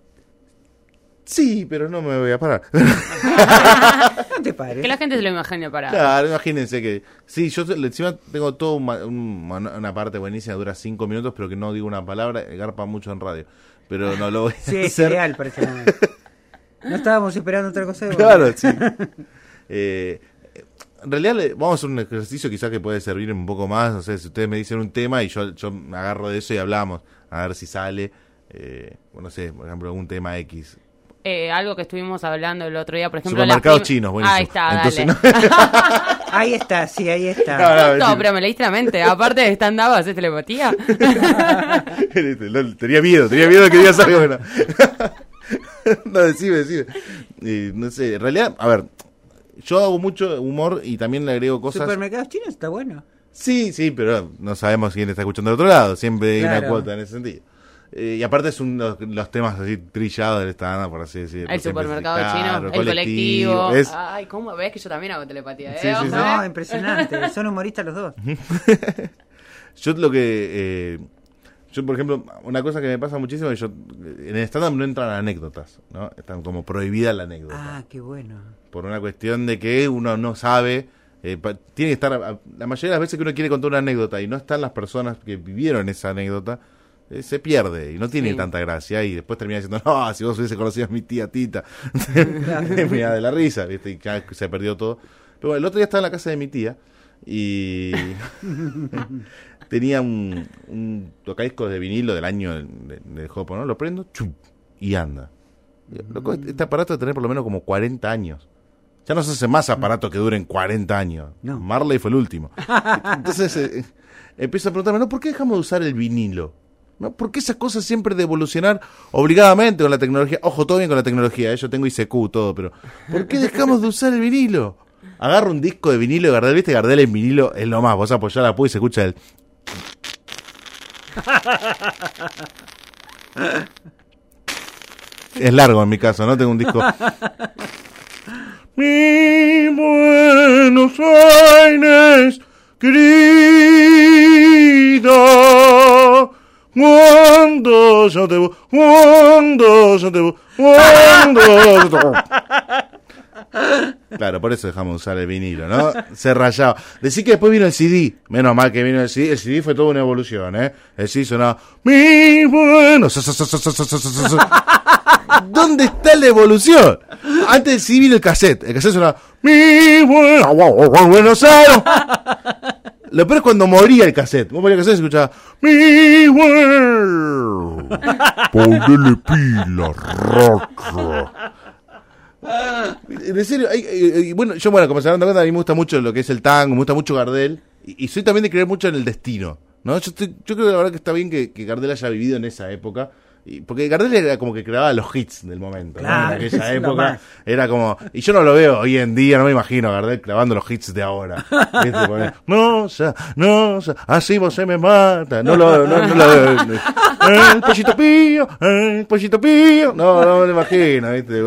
Speaker 3: Sí, pero no me voy a parar.
Speaker 1: No te pares.
Speaker 2: Que la gente se lo imagine parado.
Speaker 3: Claro, imagínense que... Sí, yo encima tengo toda una parte buenísima, dura 5 minutos, pero que no digo una palabra, garpa mucho en radio. Pero no lo voy a
Speaker 1: Sí, es
Speaker 3: hacer.
Speaker 1: ideal para ese momento. No estábamos esperando otra cosa de vos.
Speaker 3: Claro, sí. En realidad vamos a hacer un ejercicio quizás que puede servir un poco más. No sé, si ustedes me dicen un tema y yo me agarro de eso y hablamos. A ver si sale, no sé, por ejemplo, algún tema X.
Speaker 2: Algo que estuvimos hablando el otro día, por ejemplo...
Speaker 3: Supermercados chinos, buenísimo.
Speaker 2: Ahí está,
Speaker 3: entonces,
Speaker 2: dale.
Speaker 3: ¿no?
Speaker 1: Ahí está, sí, ahí está.
Speaker 2: No, pero me leíste la mente. Aparte de stand-up, ¿haces telepatía?
Speaker 3: Tenía miedo de que digas algo. Bueno. No, decime. No sé, en realidad, a ver, yo hago mucho humor y también le agrego cosas...
Speaker 1: Supermercados chinos está bueno.
Speaker 3: Sí, pero no sabemos quién está escuchando del otro lado. Siempre hay
Speaker 1: Claro.
Speaker 3: una cuota en ese sentido. Y aparte es los temas así trillados del stand-up, por así decirlo.
Speaker 2: El supermercado
Speaker 3: Claro,
Speaker 2: chino, el colectivo.
Speaker 3: Es...
Speaker 2: Ay, ¿cómo ves que yo también hago telepatía?
Speaker 3: Sí, sí, sí.
Speaker 1: No, impresionante. Son humoristas los dos.
Speaker 3: Yo lo que... yo, por ejemplo, una cosa que me pasa muchísimo es que en el stand-up no entran anécdotas, ¿no? Están como prohibidas las anécdotas.
Speaker 1: Ah, qué bueno.
Speaker 3: Por una cuestión de que uno no sabe... tiene que estar... La mayoría de las veces que uno quiere contar una anécdota y no están las personas que vivieron esa anécdota, se pierde y no tiene tanta gracia y después termina diciendo, no, si vos hubiese conocido a mi tía Tita, mira de la risa, ¿viste? Y ya se perdió todo. Pero bueno, el otro día estaba en la casa de mi tía y tenía un tocadiscos de vinilo del año de Jopo, ¿no? Lo prendo, ¡chup! Y anda. Loco, este aparato debe tener por lo menos como 40 años. Ya no se hace más aparatos que duren 40 años.
Speaker 1: No.
Speaker 3: Marley fue el último. Entonces empiezo a preguntarme, ¿no? ¿Por qué dejamos de usar el vinilo? ¿No? ¿Por qué esas cosas siempre de evolucionar obligadamente con la tecnología? Ojo, todo bien con la tecnología, yo tengo ICQ, todo, pero ¿por qué dejamos de usar el vinilo? Agarro un disco de vinilo de Gardel, ¿viste? Gardel en vinilo es lo más, vos apoyás la y se escucha el... Es largo en mi caso, ¿no? Tengo un disco... Mi Buenos Aires, querida... Cuando yo te voy, Claro, por eso dejamos de usar el vinilo, ¿no? Se rayaba. Decí que después vino el CD. Menos mal que vino el CD. El CD fue toda una evolución, ¿eh? El CD sonaba... Mi bueno... ¿Dónde está la evolución? Antes del CD vino el cassette. El cassette sonaba... Mi bueno... Buenos Aires... Lo peor es cuando moría el cassette. Vos moría el cassette y se escuchaba... Mi bueno... Ponele pila, rock. En serio, bueno, como se dan cuenta, a mí me gusta mucho lo que es el tango, me gusta mucho Gardel, y soy también de creer mucho en el destino, ¿no? Yo creo que la verdad que está bien que Gardel haya vivido en esa época, porque Gardel era como que creaba los hits del momento,
Speaker 1: claro,
Speaker 3: ¿no? En aquella época era como, y yo no lo veo hoy en día, no me imagino a Gardel clavando los hits de ahora. ¿Viste? No, así vos se me mata, no lo veo. El pollito pío, no me lo imagino, ¿viste?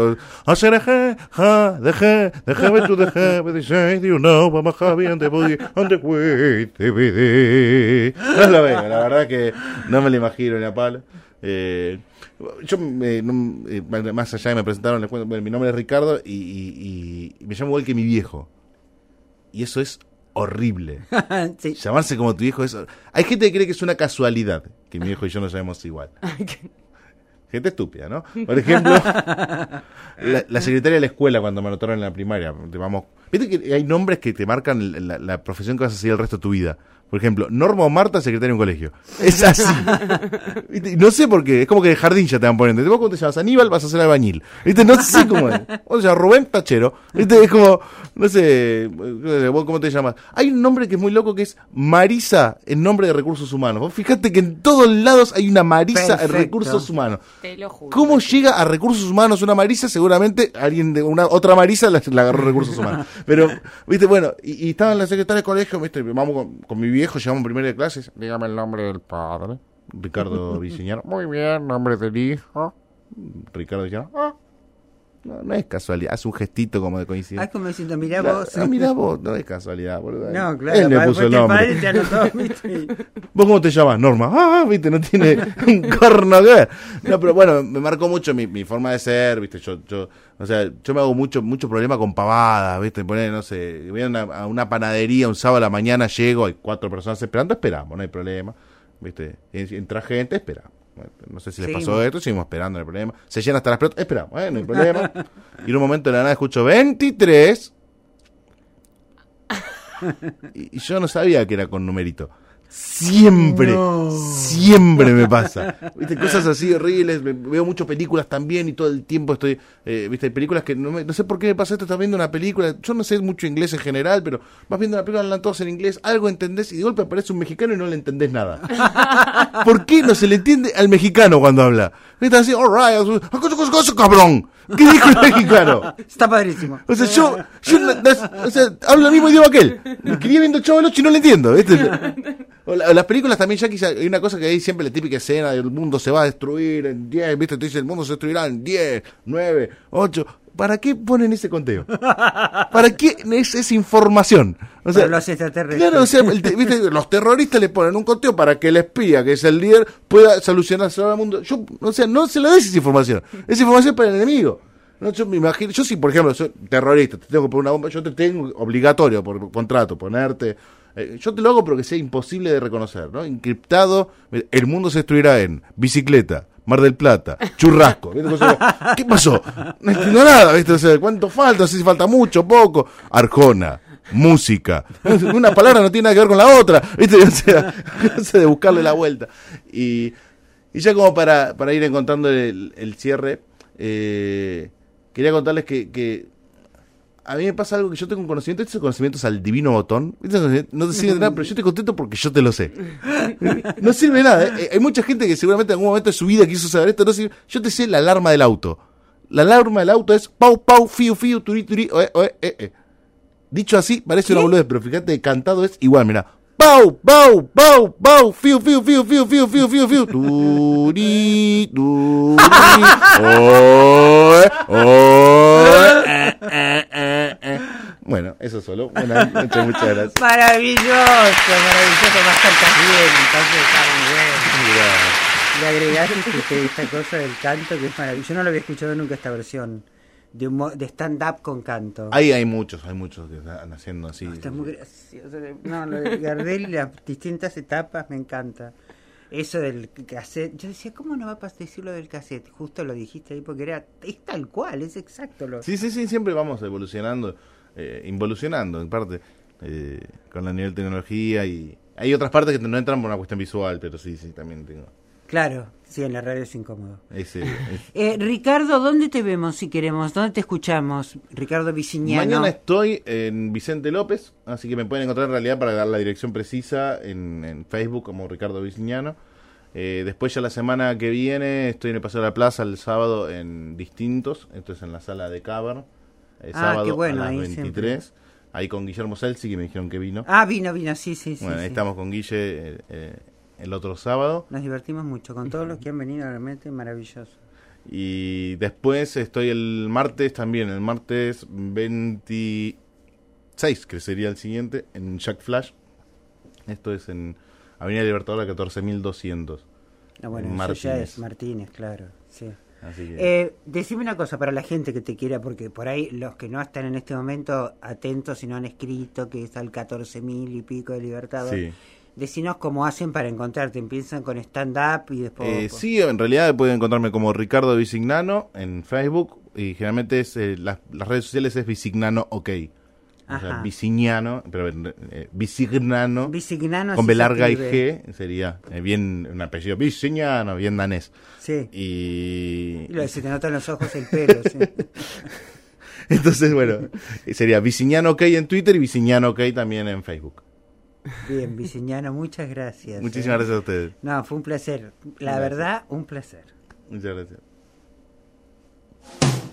Speaker 3: Déjame tú, say, you know, vamos a bien te podí, donde fue, te ve. No lo veo, la verdad que no me lo imagino ni a palo. Yo más allá me presentaron, les cuento, bueno, mi nombre es Ricardo y me llamo igual que mi viejo, y eso es horrible.
Speaker 1: Sí.
Speaker 3: Llamarse como tu viejo es... Hay gente que cree que es una casualidad que mi viejo y yo nos llamemos igual. Gente estúpida, ¿no? Por ejemplo, la secretaria de la escuela cuando me anotaron en la primaria, viste que hay nombres que te marcan la profesión que vas a seguir el resto de tu vida. Por ejemplo, Norma o Marta, secretaria de un colegio. Es así. ¿Viste? No sé por qué. Es como que de jardín ya te van poniendo. ¿Vos cómo te llamas? Aníbal, vas a ser albañil. ¿Viste? No sé cómo es. Vos te llamas Rubén, tachero. ¿Viste? Es como, no sé, ¿vos cómo te llamas? Hay un nombre que es muy loco que es Marisa, en nombre de recursos humanos. Vos fíjate que en todos lados hay una Marisa en recursos humanos.
Speaker 2: Te lo juro.
Speaker 3: ¿Cómo llega a recursos humanos una Marisa? Seguramente alguien de otra Marisa la agarró recursos humanos. Pero, ¿viste? Bueno, y estaba en la secretaria de colegio, ¿viste? Vamos con mi viejo, llevamos primero de clases. Dígame el nombre del padre. Ricardo Viseñar. Muy bien, nombre del hijo. Ricardo decía, no es casualidad, hace un gestito como de coincidencia.
Speaker 1: Como diciendo, mirá vos.
Speaker 3: Mirá vos, no es casualidad, boludo.
Speaker 1: No, claro,
Speaker 3: él le puso el nombre.
Speaker 1: Te anotó, ¿viste?
Speaker 3: ¿Vos cómo te llamas? Norma. Viste, no tiene un corno que ver. No, pero bueno, me marcó mucho mi forma de ser, viste, yo me hago mucho problema con pavadas, viste, poner, no sé, voy a una panadería un sábado a la mañana, llego, hay 4 personas esperando, esperamos, no hay problema, viste, entra gente, esperamos. No sé si les pasó esto, seguimos esperando, no hay problema. Se llena hasta las pelotas, esperamos, no hay problema. Y en un momento de la nada escucho 23. Y yo no sabía que era con numerito. Siempre me pasa. ¿Viste? Cosas así horribles. Veo muchas películas también y todo el tiempo estoy. ¿Viste? Hay películas que no sé por qué me pasa esto. Estás viendo una película. Yo no sé mucho inglés en general, pero vas viendo una película, hablan todos en inglés. Algo entendés y de golpe aparece un mexicano y no le entendés nada. ¿Por qué no se le entiende al mexicano cuando habla? ¿Viste? Así, alright, cabrón. ¿Qué dijo el mexicano?
Speaker 1: Está padrísimo.
Speaker 3: O sea, yo hablo el mismo idioma que él. Quería viendo el Chavo del Ocho y no le entiendo, ¿viste? O las películas también, ya quizá hay una cosa que hay siempre la típica escena, el mundo se va a destruir en 10, ¿viste? Te dice, el mundo se destruirá en 10, 9, 8. ¿Para qué ponen ese conteo? ¿Para qué es esa información? O sea,
Speaker 1: para los extraterrestres.
Speaker 3: Claro, o sea, ¿viste? Los terroristas le ponen un conteo para que el espía, que es el líder, pueda solucionarse al mundo. Yo, o sea, no se lo des esa información. Esa información para el enemigo. No, yo me imagino, yo si por ejemplo soy terrorista, te tengo que poner una bomba, yo te tengo obligatorio por contrato ponerte, yo te lo hago pero que sea imposible de reconocer, ¿no? Encriptado, el mundo se destruirá en bicicleta, Mar del Plata, churrasco, ¿viste? ¿Qué pasó? No entiendo nada, ¿viste? O sea, ¿cuánto falta? No sé si falta mucho, poco. Arjona, música, una palabra no tiene nada que ver con la otra, ¿viste? O sea, de buscarle la vuelta. Y ya como para ir encontrando el cierre, quería contarles que a mí me pasa algo que yo tengo un conocimiento, estos conocimientos al divino botón, no te sirve de nada, pero yo estoy contento porque yo te lo sé. No sirve de nada, hay mucha gente que seguramente en algún momento de su vida quiso saber esto, no sirve. Yo te sé la alarma del auto. La alarma del auto es pau, pau, fiu, fiu, turi, turi, Dicho así, parece una boludez, pero fíjate, cantado es igual, mirá. Pau, pau, pau, pau, fiu, fiu, fiu, fiu, fiu, fiu, fiu, fiu, turi, turi, Bueno, eso solo. Bueno, muchas gracias.
Speaker 1: Maravilloso, más cantas bien, entonces está muy bien. Le agregaste esta cosa del canto que es maravilloso. Yo no lo había escuchado nunca esta versión de stand-up con canto.
Speaker 3: Hay muchos que están haciendo así.
Speaker 1: Está muy gracioso. No, lo de Gardel y las distintas etapas me encanta. Eso del cassette, yo decía, ¿cómo no va a decir lo del cassette? Justo lo dijiste ahí porque es tal cual, es exacto lo.
Speaker 3: Sí, siempre vamos evolucionando, involucionando en parte con la nivel de tecnología, y hay otras partes que no entran por una cuestión visual, pero sí, también tengo.
Speaker 1: Claro, sí, en la radio es incómodo.
Speaker 3: Ese.
Speaker 1: Ricardo, ¿dónde te vemos si queremos? ¿Dónde te escuchamos? Ricardo Vicignano.
Speaker 3: Mañana estoy en Vicente López, así que me pueden encontrar en realidad para dar la dirección precisa en Facebook como Ricardo Vicignano. Después ya la semana que viene estoy en el Paseo de la Plaza el sábado en Distintos, esto es en la sala de Cavern, sábado qué bueno, a las 23. Siempre. Ahí con Guillermo Celsi, que me dijeron que vino.
Speaker 1: Vino, sí.
Speaker 3: Bueno, ahí estamos con Guille el otro sábado.
Speaker 1: Nos divertimos mucho con todos los que han venido, realmente maravilloso.
Speaker 3: Y después estoy el martes también, el martes 26, que sería el siguiente, en Jack Flash. Esto es en Avenida Libertadora 14.200.
Speaker 1: Bueno, eso ya es Martínez, claro, sí. Así que... decime una cosa para la gente que te quiera, porque por ahí los que no están en este momento atentos y no han escrito que está el 14.000 y pico de Libertador. Sí. Decinos cómo hacen para encontrarte. ¿Empiezan con stand-up y después...? Sí,
Speaker 3: en realidad pueden encontrarme como Ricardo Vicignano en Facebook, y generalmente es las redes sociales es Vicignano OK. O sea, Vicignano, pero Vicignano con B larga y G sería bien un apellido Vicignano, bien danés.
Speaker 1: Sí.
Speaker 3: Y
Speaker 1: se te notan los ojos, el pelo, sí.
Speaker 3: Entonces, bueno, sería Vicignano OK en Twitter y Vicignano OK también en Facebook.
Speaker 1: Bien, Vicignano, muchas gracias.
Speaker 3: Muchísimas gracias a ustedes.
Speaker 1: No, fue un placer. La verdad, un placer.
Speaker 3: Muchas gracias.